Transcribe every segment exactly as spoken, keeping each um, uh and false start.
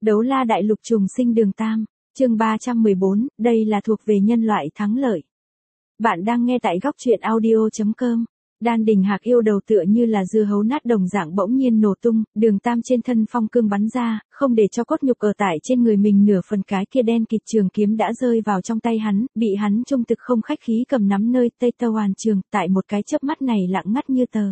Đấu la đại lục trùng sinh đường tam, chương ba trăm mười bốn, đây là thuộc về nhân loại thắng lợi. Bạn đang nghe tại góc truyện audio chấm com. Đan Đình Hạc yêu đầu tựa như là dưa hấu nát đồng dạng bỗng nhiên nổ tung, đường tam trên thân phong cương bắn ra, không để cho cốt nhục ở tại trên người mình nửa phần, cái kia đen kịt trường kiếm đã rơi vào trong tay hắn, bị hắn trung thực không khách khí cầm nắm nơi tây tơ hoàn trường, tại một cái chớp mắt này lặng ngắt như tờ.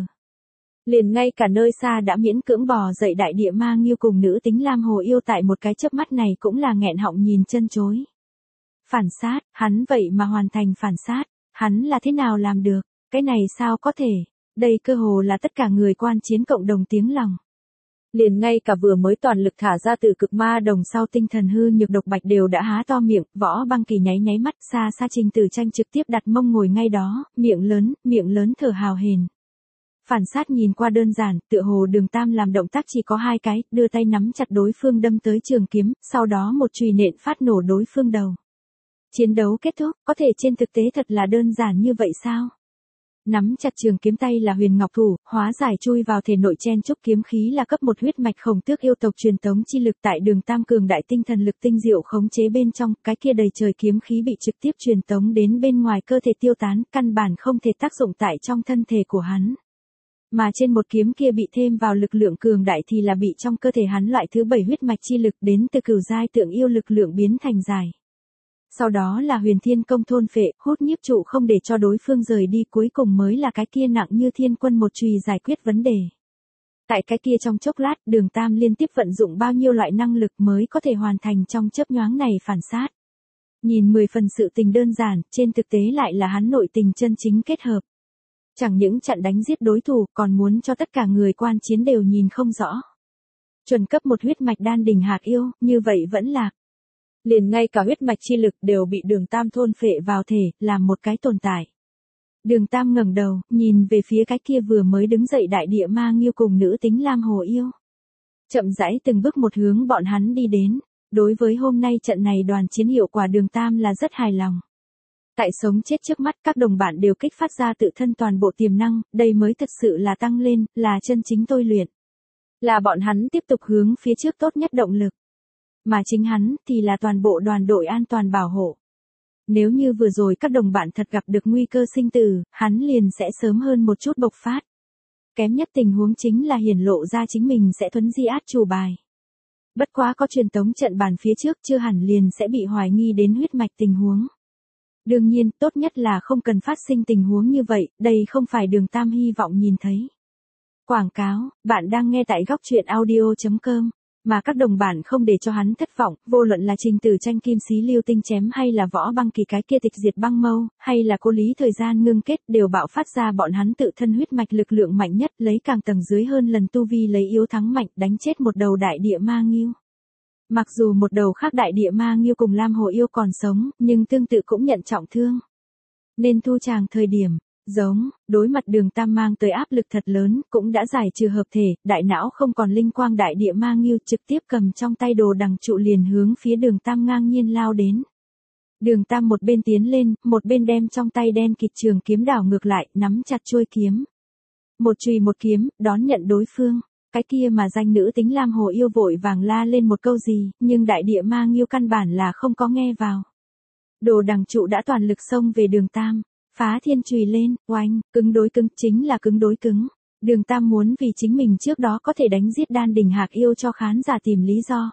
Liền ngay cả nơi xa đã miễn cưỡng bò dậy đại địa ma nghiêu cùng nữ tính Lam Hồ yêu tại một cái chớp mắt này cũng là nghẹn họng nhìn chân chối. Phản sát, hắn vậy mà hoàn thành phản sát, hắn là thế nào làm được, cái này sao có thể, đây cơ hồ là tất cả người quan chiến cộng đồng tiếng lòng. Liền ngay cả vừa mới toàn lực thả ra từ cực ma đồng sau tinh thần hư nhược độc bạch đều đã há to miệng, Võ Băng Kỳ nháy nháy mắt, xa xa Trình Tử Tranh trực tiếp đặt mông ngồi ngay đó, miệng lớn, miệng lớn thở hào hển. Phản sát nhìn qua đơn giản, tựa hồ đường tam làm động tác chỉ có hai cái, đưa tay nắm chặt đối phương đâm tới trường kiếm, sau đó một chùy nện phát nổ đối phương đầu. Chiến đấu kết thúc, có thể trên thực tế thật là đơn giản như vậy sao? Nắm chặt trường kiếm tay là Huyền Ngọc Thủ, hóa giải chui vào thể nội chen chúc kiếm khí là cấp một huyết mạch Khổng Tước yêu tộc truyền tống chi lực tại đường tam cường đại tinh thần lực tinh diệu khống chế bên trong, cái kia đầy trời kiếm khí bị trực tiếp truyền tống đến bên ngoài cơ thể tiêu tán, căn bản không thể tác dụng tại trong thân thể của hắn. Mà trên một kiếm kia bị thêm vào lực lượng cường đại thì là bị trong cơ thể hắn loại thứ bảy huyết mạch chi lực đến từ cửu giai tượng yêu lực lượng biến thành giải. Sau đó là Huyền Thiên Công thôn phệ, hút nhiếp trụ không để cho đối phương rời đi, cuối cùng mới là cái kia nặng như thiên quân một chùy giải quyết vấn đề. Tại cái kia trong chốc lát, đường tam liên tiếp vận dụng bao nhiêu loại năng lực mới có thể hoàn thành trong chớp nhoáng này phản sát. Nhìn mười phần sự tình đơn giản, trên thực tế lại là hắn nội tình chân chính kết hợp. Chẳng những chặn đánh giết đối thủ, còn muốn cho tất cả người quan chiến đều nhìn không rõ. Chuẩn cấp một huyết mạch Đan Đình Hạc yêu, như vậy vẫn lạc. Liền ngay cả huyết mạch chi lực đều bị đường tam thôn phệ vào thể, làm một cái tồn tại. Đường tam ngẩng đầu, nhìn về phía cái kia vừa mới đứng dậy đại địa ma nghiêu cùng nữ tính Lam Hồ yêu. Chậm rãi từng bước một hướng bọn hắn đi đến. Đối với hôm nay trận này đoàn chiến hiệu quả đường tam là rất hài lòng. Tại sống chết trước mắt, các đồng bạn đều kích phát ra tự thân toàn bộ tiềm năng, đây mới thực sự là tăng lên, là chân chính tôi luyện. Là bọn hắn tiếp tục hướng phía trước tốt nhất động lực. Mà chính hắn thì là toàn bộ đoàn đội an toàn bảo hộ. Nếu như vừa rồi các đồng bạn thật gặp được nguy cơ sinh tử, hắn liền sẽ sớm hơn một chút bộc phát. Kém nhất tình huống chính là hiển lộ ra chính mình sẽ thuấn di át chủ bài. Bất quá có truyền tống trận bàn phía trước chưa hẳn liền sẽ bị hoài nghi đến huyết mạch tình huống. Đương nhiên, tốt nhất là không cần phát sinh tình huống như vậy, đây không phải đường tam hy vọng nhìn thấy. Quảng cáo, bạn đang nghe tại góc truyện audio chấm com, mà các đồng bản không để cho hắn thất vọng, vô luận là Trình Tử Tranh kim xí lưu tinh chém hay là Võ Băng Kỳ cái kia tịch diệt băng mâu, hay là Cô Lý thời gian ngưng kết đều bạo phát ra bọn hắn tự thân huyết mạch lực lượng mạnh nhất, lấy càng tầng dưới hơn lần tu vi lấy yếu thắng mạnh, đánh chết một đầu đại địa ma nghiêu. Mặc dù một đầu khác đại địa ma nghiêu cùng Lam Hồ yêu còn sống, nhưng tương tự cũng nhận trọng thương. Nên thu tràng thời điểm, giống, đối mặt đường tam mang tới áp lực thật lớn, cũng đã giải trừ hợp thể, đại não không còn linh quang đại địa ma nghiêu trực tiếp cầm trong tay đồ đằng trụ liền hướng phía đường tam ngang nhiên lao đến. Đường tam một bên tiến lên, một bên đem trong tay đen kịt trường kiếm đảo ngược lại, nắm chặt chuôi kiếm. Một chùy một kiếm, đón nhận đối phương. Cái kia mà danh nữ tính Lam Hồ yêu vội vàng la lên một câu gì, nhưng đại địa ma nghiêu căn bản là không có nghe vào. Đồ đằng trụ đã toàn lực xông về đường tam, phá thiên chùy lên, oanh, cứng đối cứng, chính là cứng đối cứng. Đường tam muốn vì chính mình trước đó có thể đánh giết Đan Đình Hạc yêu cho khán giả tìm lý do.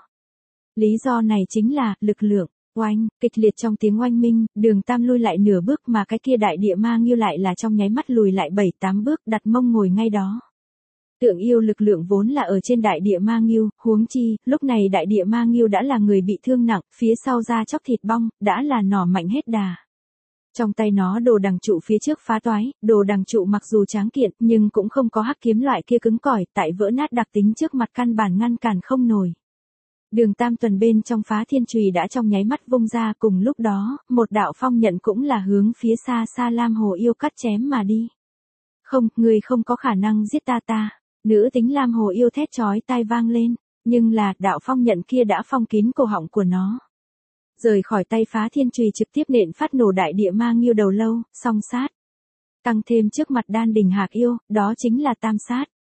Lý do này chính là, lực lượng, oanh, kịch liệt trong tiếng oanh minh, đường tam lui lại nửa bước mà cái kia đại địa ma nghiêu lại là trong nháy mắt lùi lại bảy tám bước, đặt mông ngồi ngay đó. Tượng yêu lực lượng vốn là ở trên đại địa ma nghiêu, huống chi, lúc này đại địa ma nghiêu đã là người bị thương nặng, phía sau da chóc thịt bong, đã là nỏ mạnh hết đà. Trong tay nó đồ đằng trụ phía trước phá toái, đồ đằng trụ mặc dù tráng kiện, nhưng cũng không có hắc kiếm loại kia cứng cỏi, tại vỡ nát đặc tính trước mặt căn bản ngăn cản không nổi. Đường tam tuần bên trong phá thiên chùy đã trong nháy mắt vung ra, cùng lúc đó, một đạo phong nhận cũng là hướng phía xa xa Lam Hồ yêu cắt chém mà đi. Không, người không có khả năng giết ta ta. Nữ tính Lam Hồ yêu thét chói tai vang lên, nhưng là, đạo phong nhận kia đã phong kín cổ họng của nó. Rời khỏi tay phá thiên chùy trực tiếp nện phát nổ đại địa ma nghiêu đầu lâu, song sát. Tăng thêm trước mặt Đan Đình Hạc yêu, đó chính là tam sát.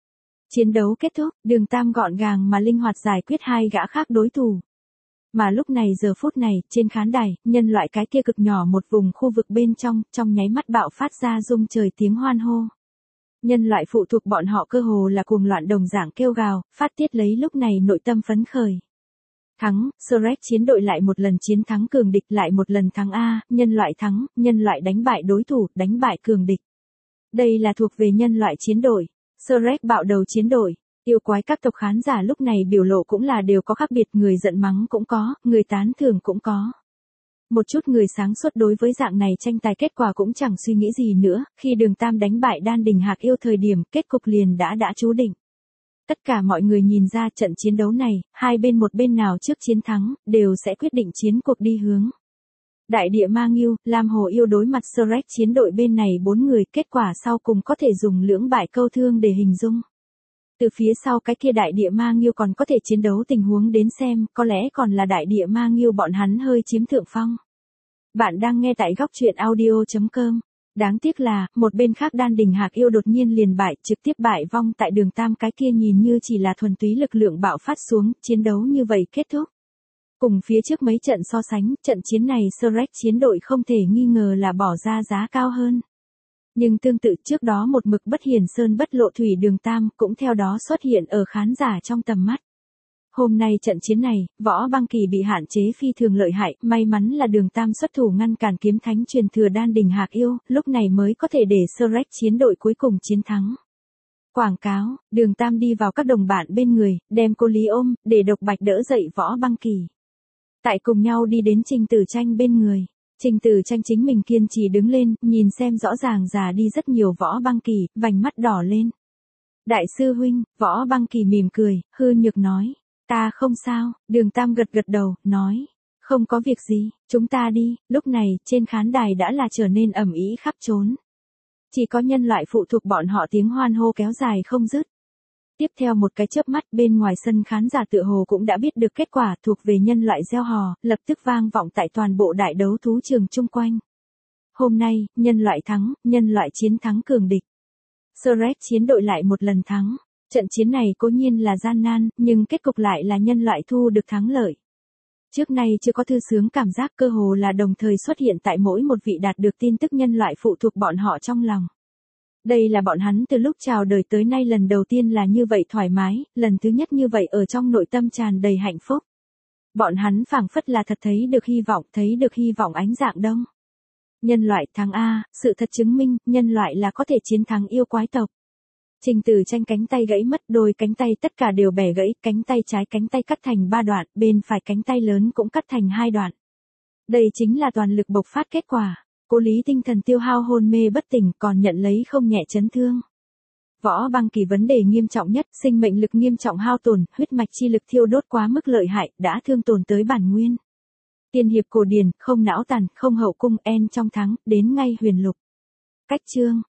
Chiến đấu kết thúc, Đường Tam gọn gàng mà linh hoạt giải quyết hai gã khác đối thủ. Mà lúc này giờ phút này, trên khán đài, nhân loại cái kia cực nhỏ một vùng khu vực bên trong, trong nháy mắt bạo phát ra rung trời tiếng hoan hô. Nhân loại phụ thuộc bọn họ cơ hồ là cuồng loạn đồng dạng kêu gào, phát tiết lấy lúc này nội tâm phấn khởi. Thắng, Shrek chiến đội lại một lần chiến thắng cường địch, lại một lần thắng A, nhân loại thắng, nhân loại đánh bại đối thủ, đánh bại cường địch. Đây là thuộc về nhân loại chiến đội, Shrek bạo đầu chiến đội. Yêu quái các tộc khán giả lúc này biểu lộ cũng là đều có khác biệt, người giận mắng cũng có, người tán thưởng cũng có. Một chút người sáng suốt đối với dạng này tranh tài kết quả cũng chẳng suy nghĩ gì nữa, khi Đường Tam đánh bại Đan Đình Hạc Yêu thời điểm kết cục liền đã đã chú định. Tất cả mọi người nhìn ra trận chiến đấu này, hai bên một bên nào trước chiến thắng, đều sẽ quyết định chiến cuộc đi hướng. Đại địa ma nghiêu, Lam Hồ Yêu đối mặt Shrek chiến đội bên này bốn người, kết quả sau cùng có thể dùng lưỡng bại câu thương để hình dung. Từ phía sau cái kia đại địa ma nghiêu còn có thể chiến đấu tình huống đến xem, có lẽ còn là đại địa ma nghiêu bọn hắn hơi chiếm thượng phong. Bạn đang nghe tại góc truyện audio chấm com. Đáng tiếc là, một bên khác Đan Đình Hạc Yêu đột nhiên liền bại, trực tiếp bại vong tại Đường Tam, cái kia nhìn như chỉ là thuần túy lực lượng bạo phát xuống, chiến đấu như vậy kết thúc. Cùng phía trước mấy trận so sánh, trận chiến này Shrek chiến đội không thể nghi ngờ là bỏ ra giá cao hơn. Nhưng tương tự trước đó một mực bất hiển sơn bất lộ thủy Đường Tam cũng theo đó xuất hiện ở khán giả trong tầm mắt. Hôm nay trận chiến này, Võ Băng Kỳ bị hạn chế phi thường lợi hại, may mắn là Đường Tam xuất thủ ngăn cản kiếm thánh truyền thừa Đan Đình Hạc Yêu, lúc này mới có thể để Shrek chiến đội cuối cùng chiến thắng. Quảng cáo, Đường Tam đi vào các đồng bạn bên người, đem cô Lý ôm, để Độc Bạch đỡ dậy Võ Băng Kỳ. Tại cùng nhau đi đến Trình Tử Tranh bên người. Trình Tử Tranh chính mình kiên trì đứng lên, nhìn xem rõ ràng già đi rất nhiều Võ Băng Kỳ, vành mắt đỏ lên. Đại sư huynh, Võ Băng Kỳ mỉm cười, hư nhược nói. Ta không sao, Đường Tam gật gật đầu, nói. Không có việc gì, chúng ta đi, lúc này, trên khán đài đã là trở nên ầm ĩ khắp trốn. Chỉ có nhân loại phụ thuộc bọn họ tiếng hoan hô kéo dài không dứt. Tiếp theo một cái chớp mắt bên ngoài sân khán giả tựa hồ cũng đã biết được kết quả thuộc về nhân loại gieo hò, lập tức vang vọng tại toàn bộ đại đấu thú trường chung quanh. Hôm nay, nhân loại thắng, nhân loại chiến thắng cường địch. Shrek chiến đội lại một lần thắng. Trận chiến này cố nhiên là gian nan, nhưng kết cục lại là nhân loại thu được thắng lợi. Trước nay chưa có thư sướng cảm giác cơ hồ là đồng thời xuất hiện tại mỗi một vị đạt được tin tức nhân loại phụ thuộc bọn họ trong lòng. Đây là bọn hắn từ lúc chào đời tới nay lần đầu tiên là như vậy thoải mái, lần thứ nhất như vậy ở trong nội tâm tràn đầy hạnh phúc. Bọn hắn phảng phất là thật thấy được hy vọng, thấy được hy vọng ánh dạng đông. Nhân loại thắng A, sự thật chứng minh, nhân loại là có thể chiến thắng yêu quái tộc. Trình Tử Tranh cánh tay gãy mất, đôi cánh tay tất cả đều bẻ gãy, cánh tay trái cánh tay cắt thành ba đoạn, bên phải cánh tay lớn cũng cắt thành hai đoạn. Đây chính là toàn lực bộc phát kết quả. Cô Lý tinh thần tiêu hao hôn mê bất tỉnh, còn nhận lấy không nhẹ chấn thương. Võ Băng Kỳ vấn đề nghiêm trọng nhất, sinh mệnh lực nghiêm trọng hao tổn, huyết mạch chi lực thiêu đốt quá mức lợi hại, đã thương tổn tới bản nguyên. Tiên hiệp cổ điển, không não tàn, không hậu cung, en trong thắng, đến ngay huyền lục. Cách chương